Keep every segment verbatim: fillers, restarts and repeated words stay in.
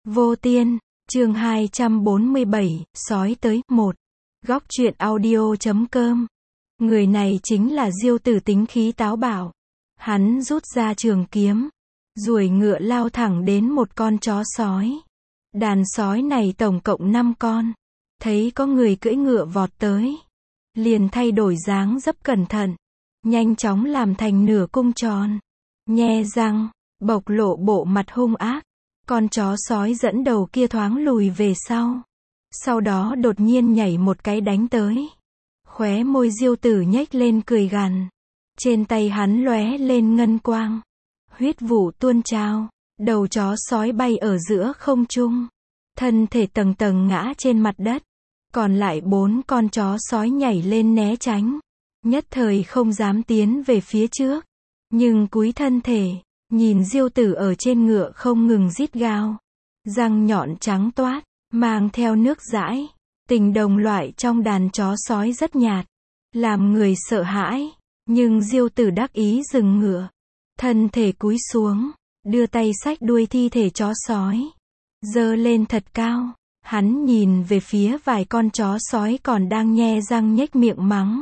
Vô Tiên, chương hai trăm bốn mươi bảy, sói tới, một. Góc truyện audio chấm com. Người này chính là Diêu Tử tính khí táo bạo. Hắn rút ra trường kiếm, ruồi ngựa lao thẳng đến một con chó sói. Đàn sói này tổng cộng năm con. Thấy có người cưỡi ngựa vọt tới, liền thay đổi dáng dấp cẩn thận, nhanh chóng làm thành nửa cung tròn, nhe răng, bộc lộ bộ mặt hung ác. Con chó sói dẫn đầu kia thoáng lùi về sau. Sau đó đột nhiên nhảy một cái đánh tới. Khóe môi Diêu Tử nhếch lên cười gằn. Trên tay hắn lóe lên ngân quang. Huyết vụ tuôn trào. Đầu chó sói bay ở giữa không trung. Thân thể tầng tầng ngã trên mặt đất. Còn lại bốn con chó sói nhảy lên né tránh. Nhất thời không dám tiến về phía trước. Nhưng cúi thân thể. Nhìn Diêu Tử ở trên ngựa không ngừng rít gào. Răng nhọn trắng toát, mang theo nước dãi. Tình đồng loại trong đàn chó sói rất nhạt, làm người sợ hãi. Nhưng Diêu Tử đắc ý dừng ngựa. Thân thể cúi xuống, đưa tay xách đuôi thi thể chó sói. Giơ lên thật cao. Hắn nhìn về phía vài con chó sói còn đang nhe răng nhếch miệng mắng.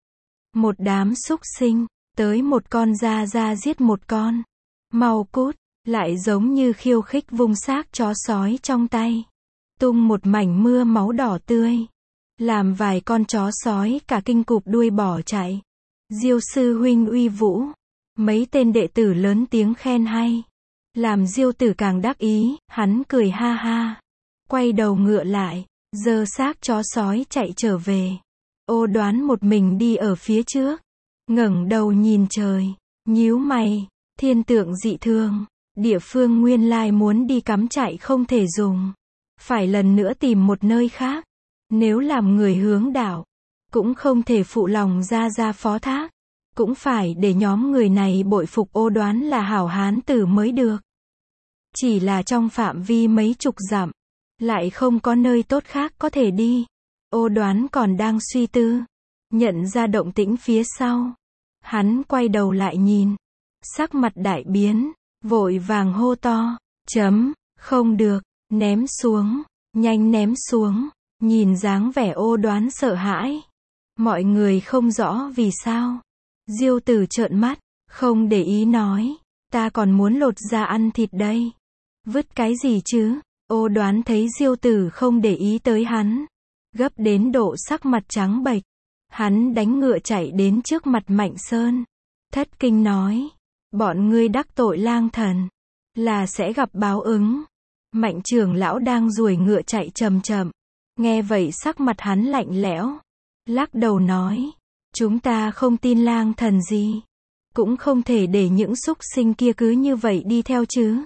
Một đám súc sinh, tới một con ra ra giết một con. Mau cút, lại giống như khiêu khích vung xác chó sói trong tay. Tung một mảnh mưa máu đỏ tươi. Làm vài con chó sói cả kinh cụp đuôi bỏ chạy. Diêu sư huynh uy vũ. Mấy tên đệ tử lớn tiếng khen hay. Làm Diêu Tử càng đắc ý, hắn cười ha ha. Quay đầu ngựa lại, giơ xác chó sói chạy trở về. Ô Đoán một mình đi ở phía trước. Ngẩng đầu nhìn trời, nhíu mày. Thiên tượng dị thường, địa phương nguyên lai muốn đi cắm trại không thể dùng. Phải lần nữa tìm một nơi khác. Nếu làm người hướng đạo, cũng không thể phụ lòng ra ra phó thác. Cũng phải để nhóm người này bội phục Ô Đoán là hảo hán tử mới được. Chỉ là trong phạm vi mấy chục dặm, lại không có nơi tốt khác có thể đi. Ô Đoán còn đang suy tư, nhận ra động tĩnh phía sau. Hắn quay đầu lại nhìn. Sắc mặt đại biến, vội vàng hô to, chấm, không được, ném xuống, nhanh ném xuống, nhìn dáng vẻ Ô Đoán sợ hãi. Mọi người không rõ vì sao. Diêu Tử trợn mắt, không để ý nói, ta còn muốn lột ra ăn thịt đây. Vứt cái gì chứ? Ô Đoán thấy Diêu Tử không để ý tới hắn, gấp đến độ sắc mặt trắng bệch. Hắn đánh ngựa chạy đến trước mặt Mạnh Sơn, thất kinh nói. Bọn ngươi đắc tội lang thần, là sẽ gặp báo ứng. Mạnh trưởng lão đang ruồi ngựa chạy chậm chậm. Nghe vậy sắc mặt hắn lạnh lẽo. Lắc đầu nói. Chúng ta không tin lang thần gì. Cũng không thể để những súc sinh kia cứ như vậy đi theo chứ.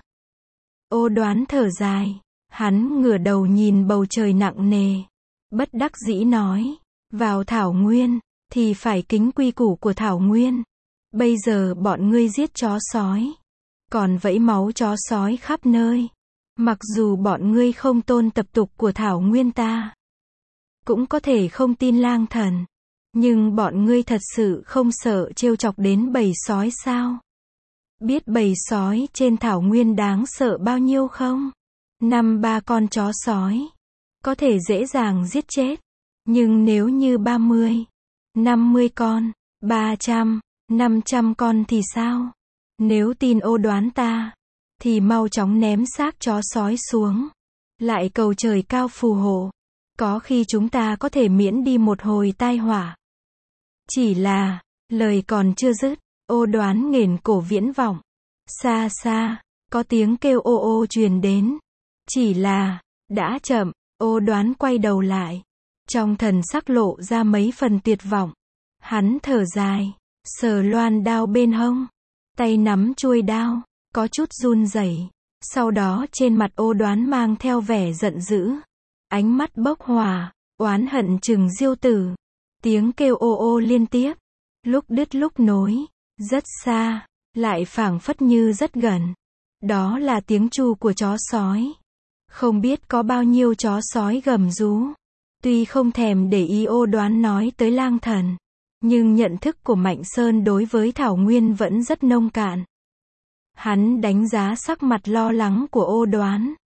Ô Đoán thở dài. Hắn ngửa đầu nhìn bầu trời nặng nề. Bất đắc dĩ nói. Vào Thảo Nguyên, thì phải kính quy củ của Thảo Nguyên. Bây giờ bọn ngươi giết chó sói, còn vẫy máu chó sói khắp nơi. Mặc dù bọn ngươi không tôn tập tục của Thảo Nguyên ta, cũng có thể không tin lang thần, nhưng bọn ngươi thật sự không sợ trêu chọc đến bầy sói sao? Biết bầy sói trên Thảo Nguyên đáng sợ bao nhiêu không? Năm ba con chó sói, có thể dễ dàng giết chết. Nhưng nếu như ba mươi, năm mươi con, ba trăm, năm trăm con thì sao? Nếu tin Ô Đoán ta, thì mau chóng ném xác chó sói xuống. Lại cầu trời cao phù hộ. Có khi chúng ta có thể miễn đi một hồi tai họa. Chỉ là, lời còn chưa dứt, Ô Đoán nghển cổ viễn vọng. Xa xa, có tiếng kêu ô ô truyền đến. Chỉ là, đã chậm, Ô Đoán quay đầu lại. Trong thần sắc lộ ra mấy phần tuyệt vọng. Hắn thở dài. Sờ loan đao bên hông, tay nắm chuôi đao, có chút run rẩy. Sau đó trên mặt Ô Đoán mang theo vẻ giận dữ, ánh mắt bốc hỏa, oán hận trừng Diêu Tử. Tiếng kêu ô ô liên tiếp, lúc đứt lúc nối, rất xa, lại phảng phất như rất gần. Đó là tiếng tru của chó sói. Không biết có bao nhiêu chó sói gầm rú. Tuy không thèm để ý Ô Đoán nói tới lang thần, nhưng nhận thức của Mạnh Sơn đối với Thảo Nguyên vẫn rất nông cạn. Hắn đánh giá sắc mặt lo lắng của Ô Đoán.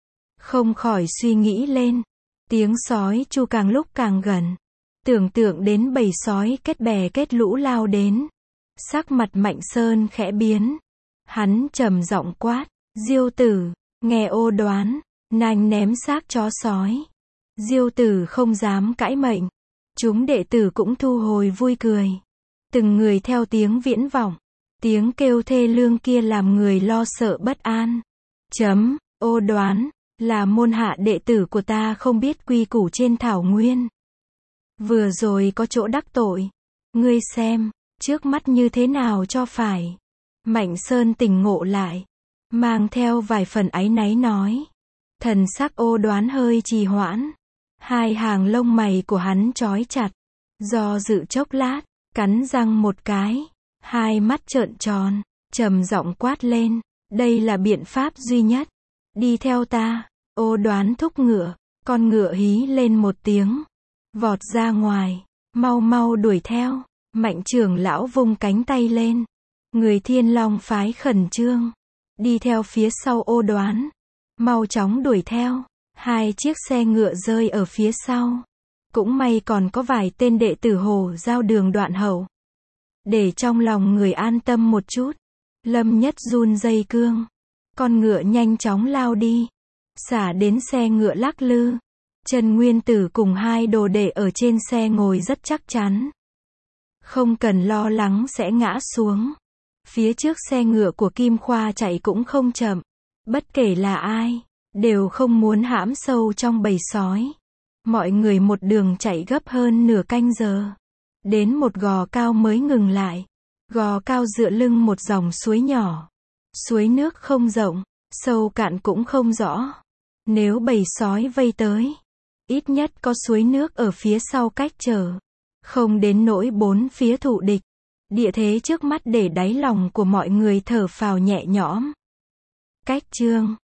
Không khỏi suy nghĩ lên. Tiếng sói chu càng lúc càng gần. Tưởng tượng đến bầy sói kết bè kết lũ lao đến. Sắc mặt Mạnh Sơn khẽ biến. Hắn trầm giọng quát. Diêu tử, nghe ô đoán. Nhanh ném xác chó sói. Diêu tử không dám cãi mệnh. Chúng đệ tử cũng thu hồi vui cười. Từng người theo tiếng viễn vọng. Tiếng kêu thê lương kia làm người lo sợ bất an. Chấm, ô đoán, là môn hạ đệ tử của ta không biết quy củ trên thảo nguyên. Vừa rồi có chỗ đắc tội. Ngươi xem, trước mắt như thế nào cho phải. Mạnh Sơn tỉnh ngộ lại. Mang theo vài phần áy náy nói. Thần sắc ô đoán hơi trì hoãn. Hai hàng lông mày của hắn trói chặt. Do dự chốc lát, cắn răng một cái. Hai mắt trợn tròn, trầm giọng quát lên. Đây là biện pháp duy nhất. Đi theo ta. Ô đoán thúc ngựa. Con ngựa hí lên một tiếng. Vọt ra ngoài. Mau mau đuổi theo. Mạnh trưởng lão vung cánh tay lên. Người Thiên Long phái khẩn trương. Đi theo phía sau ô đoán. Mau chóng đuổi theo. Hai chiếc xe ngựa rơi ở phía sau. Cũng may còn có vài tên đệ tử Hồ Giao Đường đoạn hậu. Để trong lòng người an tâm một chút. Lâm Nhất run dây cương. Con ngựa nhanh chóng lao đi. Xả đến xe ngựa lắc lư. Trần Nguyên Tử cùng hai đồ đệ ở trên xe ngồi rất chắc chắn. Không cần lo lắng sẽ ngã xuống. Phía trước xe ngựa của Kim Khoa chạy cũng không chậm. Bất kể là ai, đều không muốn hãm sâu trong bầy sói. Mọi người một đường chạy gấp hơn nửa canh giờ. Đến một gò cao mới ngừng lại. Gò cao dựa lưng một dòng suối nhỏ. Suối nước không rộng, sâu cạn cũng không rõ. Nếu bầy sói vây tới, ít nhất có suối nước ở phía sau cách trở. Không đến nỗi bốn phía thụ địch. Địa thế trước mắt để đáy lòng của mọi người thở phào nhẹ nhõm. Cách chương